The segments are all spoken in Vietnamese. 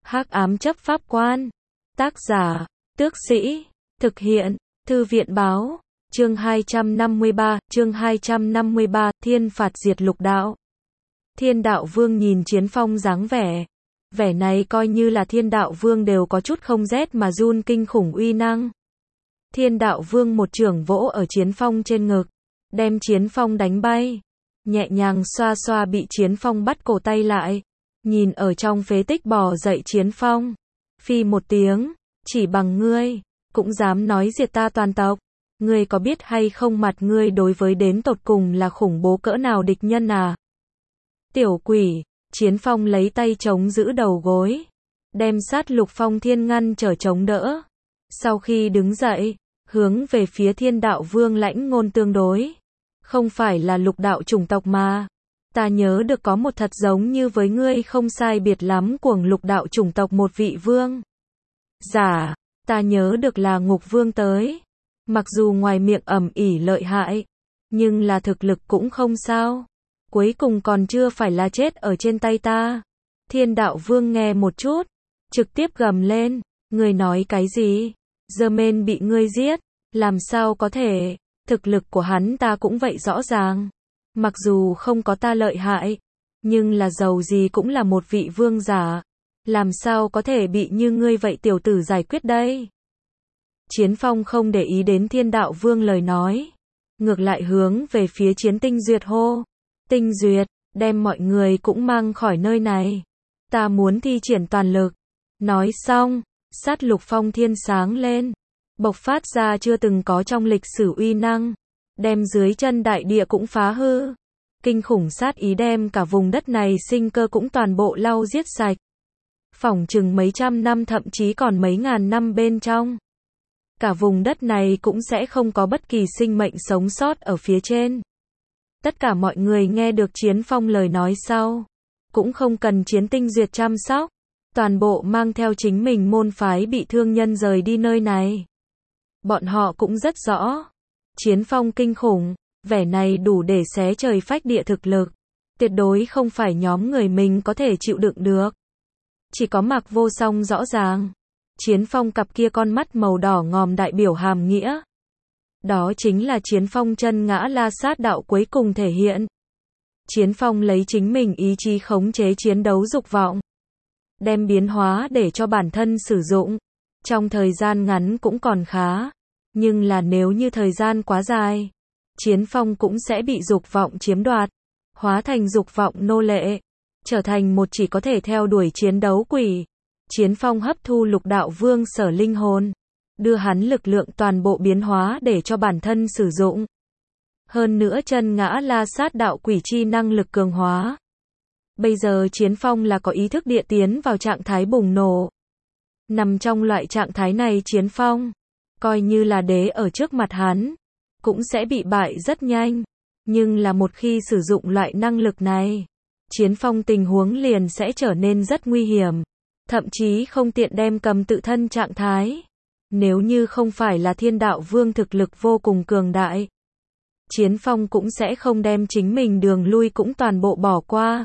Hắc ám chấp pháp quan. Tác giả, Tước Sĩ. Thực hiện, Thư viện báo. Chương 253, Thiên phạt diệt lục đạo. Thiên đạo vương nhìn Chiến Phong dáng vẻ. Vẻ này coi như là thiên đạo vương đều có chút không rét mà run kinh khủng uy năng. Thiên đạo vương một chưởng vỗ ở Chiến Phong trên ngực, đem Chiến Phong đánh bay. Nhẹ nhàng xoa xoa bị Chiến Phong bắt cổ tay lại. Nhìn ở trong phế tích bò dậy Chiến Phong. Phi một tiếng, chỉ bằng ngươi, cũng dám nói diệt ta toàn tộc. Ngươi có biết hay không mặt ngươi đối với đến tột cùng là khủng bố cỡ nào địch nhân à? Tiểu quỷ, Chiến Phong lấy tay chống giữ đầu gối. Đem sát lục phong thiên ngăn trở chống đỡ. Sau khi đứng dậy, hướng về phía thiên đạo vương lãnh ngôn tương đối. Không phải là lục đạo chủng tộc mà. Ta nhớ được có một thật giống như với ngươi không sai biệt lắm cuồng lục đạo chủng tộc một vị vương. Giả, ta nhớ được là ngục vương tới. Mặc dù ngoài miệng ầm ĩ lợi hại, nhưng là thực lực cũng không sao. Cuối cùng còn chưa phải là chết ở trên tay ta. Thiên đạo vương nghe một chút, trực tiếp gầm lên. Ngươi nói cái gì? Dơ-men bị ngươi giết, làm sao có thể? Thực lực của hắn ta cũng vậy rõ ràng. Mặc dù không có ta lợi hại, nhưng là dầu gì cũng là một vị vương giả. Làm sao có thể bị như ngươi vậy tiểu tử giải quyết đây? Chiến Phong không để ý đến thiên đạo vương lời nói. Ngược lại hướng về phía Chiến Tinh Duyệt hô. Tinh Duyệt, đem mọi người cũng mang khỏi nơi này. Ta muốn thi triển toàn lực. Nói xong, sát lục phong thiên sáng lên. Bộc phát ra chưa từng có trong lịch sử uy năng. Đem dưới chân đại địa cũng phá hư. Kinh khủng sát ý đem cả vùng đất này sinh cơ cũng toàn bộ lau giết sạch. Phỏng chừng mấy trăm năm thậm chí còn mấy ngàn năm bên trong. Cả vùng đất này cũng sẽ không có bất kỳ sinh mệnh sống sót ở phía trên. Tất cả mọi người nghe được Chiến Phong lời nói sau. Cũng không cần Chiến Tinh Duyệt chăm sóc. Toàn bộ mang theo chính mình môn phái bị thương nhân rời đi nơi này. Bọn họ cũng rất rõ. Chiến Phong kinh khủng, vẻ này đủ để xé trời phách địa thực lực. Tuyệt đối không phải nhóm người mình có thể chịu đựng được. Chỉ có Mạc Vô Song rõ ràng. Chiến Phong cặp kia con mắt màu đỏ ngòm đại biểu hàm nghĩa. Đó chính là Chiến Phong chân ngã la sát đạo cuối cùng thể hiện. Chiến Phong lấy chính mình ý chí khống chế chiến đấu dục vọng. Đem biến hóa để cho bản thân sử dụng. Trong thời gian ngắn cũng còn khá. Nhưng là nếu như thời gian quá dài, Chiến Phong cũng sẽ bị dục vọng chiếm đoạt. Hóa thành dục vọng nô lệ. Trở thành một chỉ có thể theo đuổi chiến đấu quỷ. Chiến Phong hấp thu lục đạo vương sở linh hồn. Đưa hắn lực lượng toàn bộ biến hóa để cho bản thân sử dụng. Hơn nữa chân ngã la sát đạo quỷ chi năng lực cường hóa. Bây giờ Chiến Phong là có ý thức địa tiến vào trạng thái bùng nổ. Nằm trong loại trạng thái này Chiến Phong, coi như là đế ở trước mặt hắn, cũng sẽ bị bại rất nhanh. Nhưng là một khi sử dụng loại năng lực này, Chiến Phong tình huống liền sẽ trở nên rất nguy hiểm. Thậm chí không tiện đem cầm tự thân trạng thái. Nếu như không phải là thiên đạo vương thực lực vô cùng cường đại, Chiến Phong cũng sẽ không đem chính mình đường lui cũng toàn bộ bỏ qua.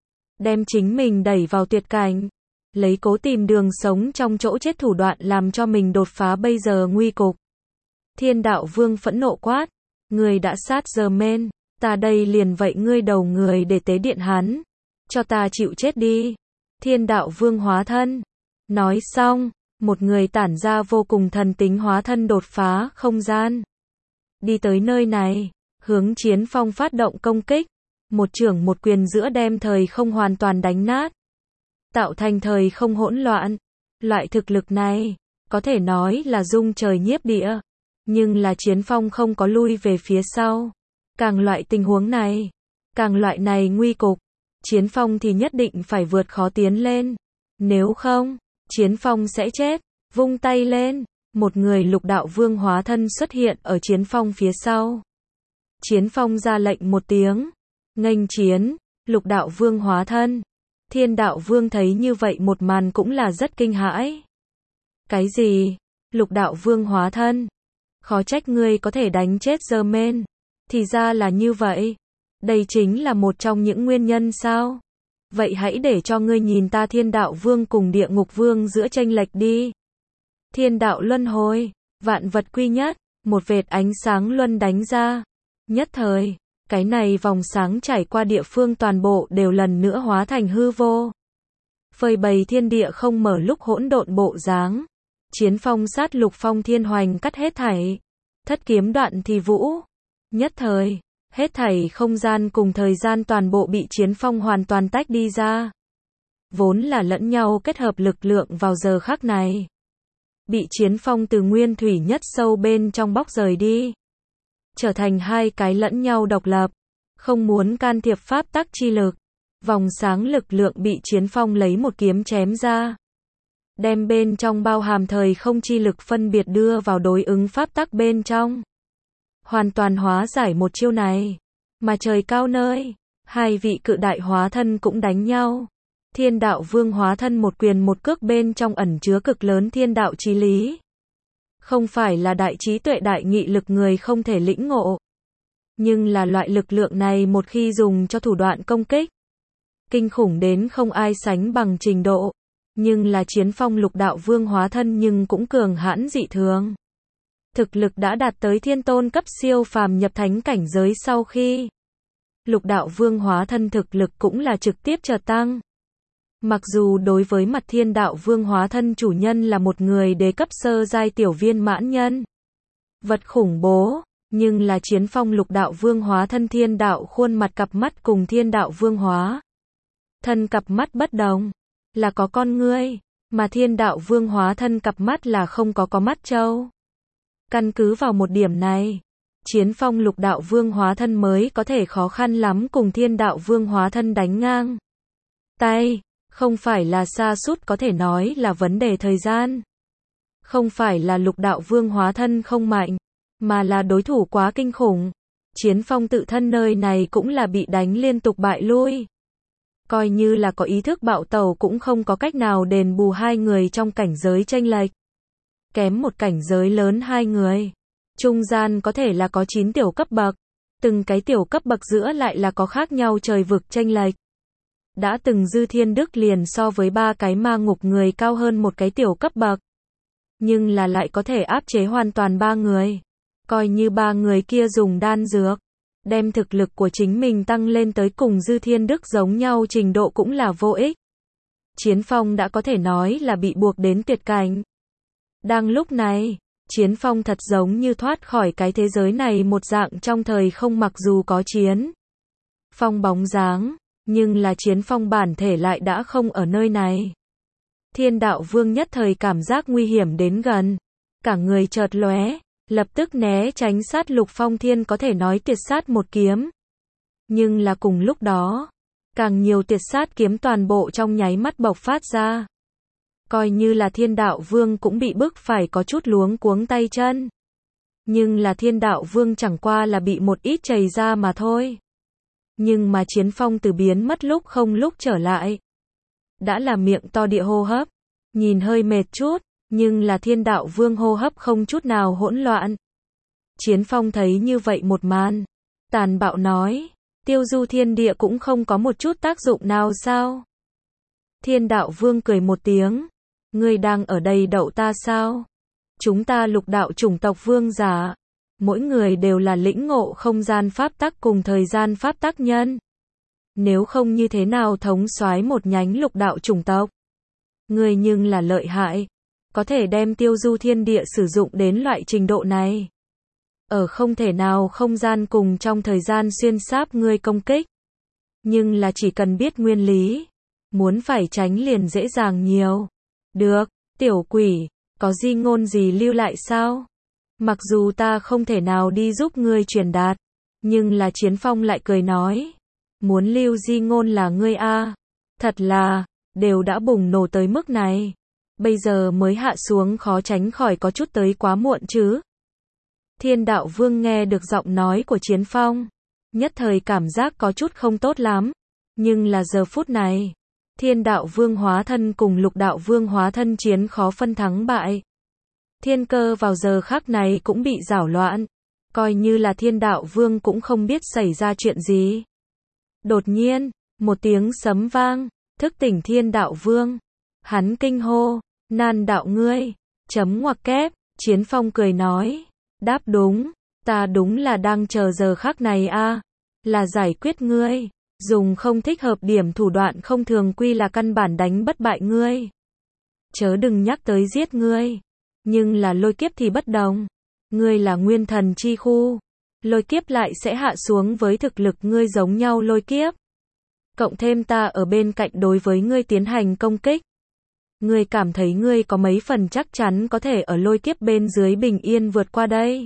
Đem chính mình đẩy vào tuyệt cảnh. Lấy cố tìm đường sống trong chỗ chết thủ đoạn làm cho mình đột phá bây giờ nguy cục. Thiên đạo vương phẫn nộ quát. Ngươi đã sát Dơ-men, ta đây liền vậy ngươi đầu người để tế điện hắn. Cho ta chịu chết đi. Thiên đạo vương hóa thân. Nói xong, một người tản ra vô cùng thần tính hóa thân đột phá không gian. Đi tới nơi này, hướng Chiến Phong phát động công kích. Một chưởng một quyền giữa đem thời không hoàn toàn đánh nát. Tạo thành thời không hỗn loạn. Loại thực lực này, có thể nói là rung trời nhiếp địa. Nhưng là Chiến Phong không có lui về phía sau. Càng loại tình huống này, càng loại này nguy cục, Chiến Phong thì nhất định phải vượt khó tiến lên. Nếu không, Chiến Phong sẽ chết. Vung tay lên, một người lục đạo vương hóa thân xuất hiện ở Chiến Phong phía sau. Chiến Phong ra lệnh một tiếng. Nghênh chiến, lục đạo vương hóa thân. Thiên đạo vương thấy như vậy một màn cũng là rất kinh hãi. Cái gì? Lục đạo vương hóa thân? Khó trách ngươi có thể đánh chết Dơ-men. Thì ra là như vậy. Đây chính là một trong những nguyên nhân sao? Vậy hãy để cho ngươi nhìn ta thiên đạo vương cùng địa ngục vương giữa chênh lệch đi. Thiên đạo luân hồi, vạn vật quy nhất, một vệt ánh sáng luân đánh ra. Nhất thời, cái này vòng sáng trải qua địa phương toàn bộ đều lần nữa hóa thành hư vô. Phơi bày thiên địa không mở lúc hỗn độn bộ dáng. Chiến phong sát lục phong thiên hoành cắt hết thảy. Thất kiếm đoạn thì vũ. Nhất thời, hết thảy không gian cùng thời gian toàn bộ bị chiến phong hoàn toàn tách đi ra. Vốn là lẫn nhau kết hợp lực lượng vào giờ khắc này. Bị chiến phong từ nguyên thủy nhất sâu bên trong bóc rời đi. Trở thành hai cái lẫn nhau độc lập. Không muốn can thiệp pháp tắc chi lực. Vòng sáng lực lượng bị chiến phong lấy một kiếm chém ra. Đem bên trong bao hàm thời không chi lực phân biệt đưa vào đối ứng pháp tắc bên trong. Hoàn toàn hóa giải một chiêu này. Mà trời cao nơi, hai vị cự đại hóa thân cũng đánh nhau. Thiên đạo vương hóa thân một quyền một cước bên trong ẩn chứa cực lớn thiên đạo chí lý. Không phải là đại trí tuệ đại nghị lực người không thể lĩnh ngộ. Nhưng là loại lực lượng này một khi dùng cho thủ đoạn công kích. Kinh khủng đến không ai sánh bằng trình độ. Nhưng là chiến phong lục đạo vương hóa thân nhưng cũng cường hãn dị thường. Thực lực đã đạt tới thiên tôn cấp siêu phàm nhập thánh cảnh giới sau khi. Lục đạo vương hóa thân thực lực cũng là trực tiếp chợt tăng. Mặc dù đối với mặt thiên đạo vương hóa thân chủ nhân là một người đế cấp sơ giai tiểu viên mãn nhân. Vật khủng bố, nhưng là chiến phong lục đạo vương hóa thân thiên đạo khuôn mặt cặp mắt cùng thiên đạo vương hóa. Thân cặp mắt bất đồng, là có con ngươi, mà thiên đạo vương hóa thân cặp mắt là không có mắt trâu. Căn cứ vào một điểm này, chiến phong lục đạo vương hóa thân mới có thể khó khăn lắm cùng thiên đạo vương hóa thân đánh ngang tay. Không phải là sa sút có thể nói là vấn đề thời gian. Không phải là lục đạo vương hóa thân không mạnh, mà là đối thủ quá kinh khủng. Chiến phong tự thân nơi này cũng là bị đánh liên tục bại lui. Coi như là có ý thức bạo tẩu cũng không có cách nào đền bù hai người trong cảnh giới chênh lệch. Kém một cảnh giới lớn hai người. Trung gian có thể là có 9 tiểu cấp bậc. Từng cái tiểu cấp bậc giữa lại là có khác nhau trời vực chênh lệch. Đã từng Dư Thiên Đức liền so với 3 cái ma ngục người cao hơn một cái tiểu cấp bậc. Nhưng là lại có thể áp chế hoàn toàn 3 người. Coi như 3 người kia dùng đan dược. Đem thực lực của chính mình tăng lên tới cùng Dư Thiên Đức giống nhau trình độ cũng là vô ích. Chiến phong đã có thể nói là bị buộc đến tuyệt cảnh. Đang lúc này, chiến phong thật giống như thoát khỏi cái thế giới này một dạng trong thời không mặc dù có chiến phong bóng dáng. Nhưng là chiến phong bản thể lại đã không ở nơi này. Thiên đạo vương nhất thời cảm giác nguy hiểm đến gần. Cả người chợt lóe, lập tức né tránh sát lục phong thiên có thể nói tuyệt sát một kiếm. Nhưng là cùng lúc đó, càng nhiều tuyệt sát kiếm toàn bộ trong nháy mắt bộc phát ra. Coi như là thiên đạo vương cũng bị bức phải có chút luống cuống tay chân. Nhưng là thiên đạo vương chẳng qua là bị một ít chày ra mà thôi. Nhưng mà chiến phong từ biến mất lúc không lúc trở lại. Đã là miệng to địa hô hấp. Nhìn hơi mệt chút, nhưng là thiên đạo vương hô hấp không chút nào hỗn loạn. Chiến phong thấy như vậy một màn. Tàn bạo nói, tiêu du thiên địa cũng không có một chút tác dụng nào sao? Thiên đạo vương cười một tiếng. Ngươi đang ở đây đậu ta sao? Chúng ta lục đạo chủng tộc vương giả. Mỗi người đều là lĩnh ngộ không gian pháp tắc cùng thời gian pháp tắc nhân. Nếu không như thế nào thống soái một nhánh lục đạo chủng tộc. Người nhưng là lợi hại. Có thể đem tiêu du thiên địa sử dụng đến loại trình độ này. Ở không thể nào không gian cùng trong thời gian xuyên sáp ngươi công kích. Nhưng là chỉ cần biết nguyên lý. Muốn phải tránh liền dễ dàng nhiều. Được, tiểu quỷ, có di ngôn gì lưu lại sao? Mặc dù ta không thể nào đi giúp ngươi truyền đạt, nhưng là chiến phong lại cười nói. Muốn lưu di ngôn là ngươi a, thật là, đều đã bùng nổ tới mức này. Bây giờ mới hạ xuống khó tránh khỏi có chút tới quá muộn chứ. Thiên đạo vương nghe được giọng nói của chiến phong. Nhất thời cảm giác có chút không tốt lắm. Nhưng là giờ phút này, thiên đạo vương hóa thân cùng lục đạo vương hóa thân chiến khó phân thắng bại. Thiên cơ vào giờ khắc này cũng bị giảo loạn. Coi như là thiên đạo vương cũng không biết xảy ra chuyện gì. Đột nhiên, Một tiếng sấm vang, thức tỉnh Thiên Đạo Vương. Hắn kinh hô, nan đạo ngươi, chấm ngoặc kép, Chiến Phong cười nói, đáp đúng, ta đúng là đang chờ giờ khắc này a, là giải quyết ngươi, dùng không thích hợp điểm thủ đoạn không thường quy là căn bản đánh bất bại ngươi. Chớ đừng nhắc tới giết ngươi, nhưng là lôi kiếp thì bất đồng, ngươi là nguyên thần chi khu, lôi kiếp lại sẽ hạ xuống với thực lực ngươi giống nhau lôi kiếp. Cộng thêm ta ở bên cạnh đối với ngươi tiến hành công kích. Ngươi cảm thấy ngươi có mấy phần chắc chắn có thể ở lôi kiếp bên dưới bình yên vượt qua đây.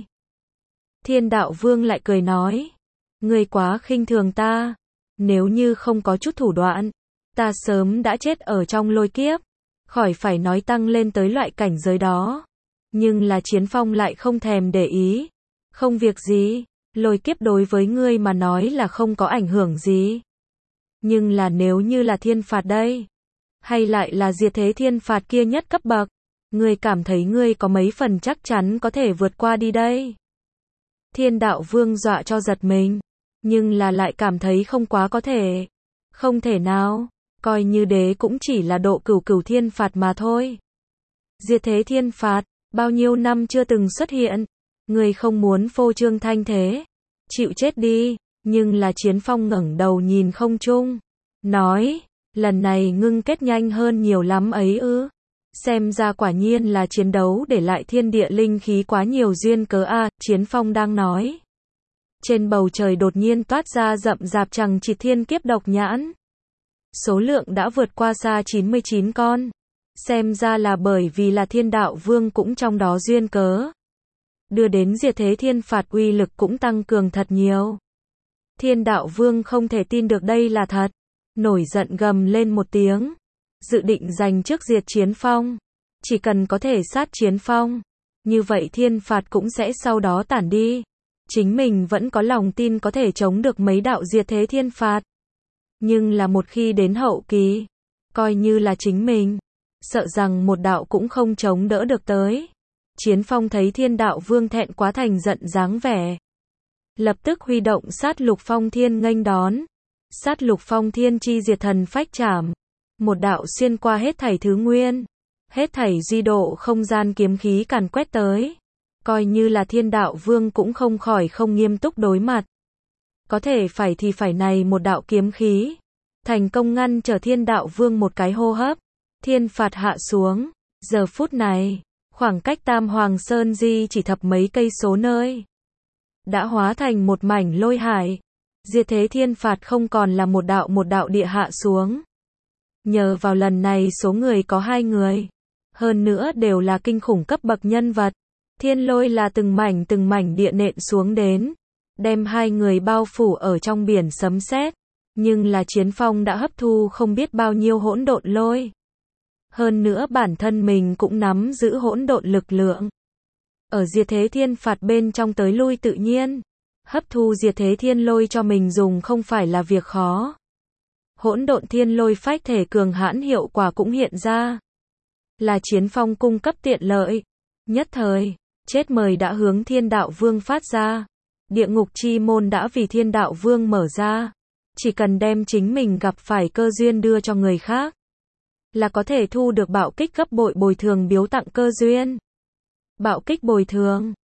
Thiên Đạo Vương lại cười nói, ngươi quá khinh thường ta, nếu như không có chút thủ đoạn, ta sớm đã chết ở trong lôi kiếp, khỏi phải nói tăng lên tới loại cảnh giới đó. Nhưng là Chiến Phong lại không thèm để ý, không việc gì, lôi kiếp đối với ngươi mà nói là không có ảnh hưởng gì. Nhưng là nếu như là thiên phạt đây, hay lại là diệt thế thiên phạt kia nhất cấp bậc, ngươi cảm thấy ngươi có mấy phần chắc chắn có thể vượt qua đi đây. Thiên Đạo Vương dọa cho giật mình, nhưng là lại cảm thấy không quá có thể. Không thể nào, coi như đế cũng chỉ là độ cửu thiên phạt mà thôi. Diệt thế thiên phạt, bao nhiêu năm chưa từng xuất hiện, ngươi không muốn phô trương thanh thế, chịu chết đi. Nhưng là Chiến Phong ngẩng đầu nhìn không trung, nói, lần này ngưng kết nhanh hơn nhiều lắm ấy ư. Xem ra quả nhiên là chiến đấu để lại thiên địa linh khí quá nhiều duyên cớ a. Chiến Phong đang nói. Trên bầu trời đột nhiên toát ra rậm rạp chằng chịt thiên kiếp độc nhãn. Số lượng đã vượt qua xa 99 con. Xem ra là bởi vì là Thiên Đạo Vương cũng trong đó duyên cớ. Đưa đến diệt thế thiên phạt uy lực cũng tăng cường thật nhiều. Thiên Đạo Vương không thể tin được đây là thật, nổi giận gầm lên một tiếng, dự định giành trước diệt Chiến Phong, chỉ cần có thể sát Chiến Phong, như vậy thiên phạt cũng sẽ sau đó tản đi, chính mình vẫn có lòng tin có thể chống được mấy đạo diệt thế thiên phạt, nhưng là một khi đến hậu kỳ, coi như là chính mình, sợ rằng một đạo cũng không chống đỡ được tới. Chiến Phong thấy Thiên Đạo Vương thẹn quá thành giận dáng vẻ, lập tức huy động sát lục phong thiên nghênh đón. Sát lục phong thiên chi diệt thần phách trảm. Một đạo xuyên qua hết thảy thứ nguyên. Hết thảy duy độ không gian kiếm khí càn quét tới. Coi như là Thiên Đạo Vương cũng không khỏi không nghiêm túc đối mặt. Có thể phải thì phải này một đạo kiếm khí. Thành công ngăn trở Thiên Đạo Vương một cái hô hấp. Thiên phạt hạ xuống. Giờ phút này, khoảng cách Tam Hoàng Sơn Di chỉ thập mấy cây số nơi. Đã hóa thành một mảnh lôi hải. Diệt thế thiên phạt không còn là một đạo địa hạ xuống. Nhờ vào lần này số người có 2 người. Hơn nữa đều là kinh khủng cấp bậc nhân vật. Thiên lôi là từng mảnh địa nện xuống đến. Đem 2 người bao phủ ở trong biển sấm sét. Nhưng là Chiến Phong đã hấp thu không biết bao nhiêu hỗn độn lôi. Hơn nữa bản thân mình cũng nắm giữ hỗn độn lực lượng. Ở diệt thế thiên phạt bên trong tới lui tự nhiên. Hấp thu diệt thế thiên lôi cho mình dùng không phải là việc khó. Hỗn độn thiên lôi phách thể cường hãn hiệu quả cũng hiện ra. Là Chiến Phong cung cấp tiện lợi. Nhất thời, chết mời đã hướng Thiên Đạo Vương phát ra. Địa ngục chi môn đã vì Thiên Đạo Vương mở ra. Chỉ cần đem chính mình gặp phải cơ duyên đưa cho người khác, là có thể thu được bạo kích gấp bội bồi thường biếu tặng cơ duyên. Bạo kích bồi thường.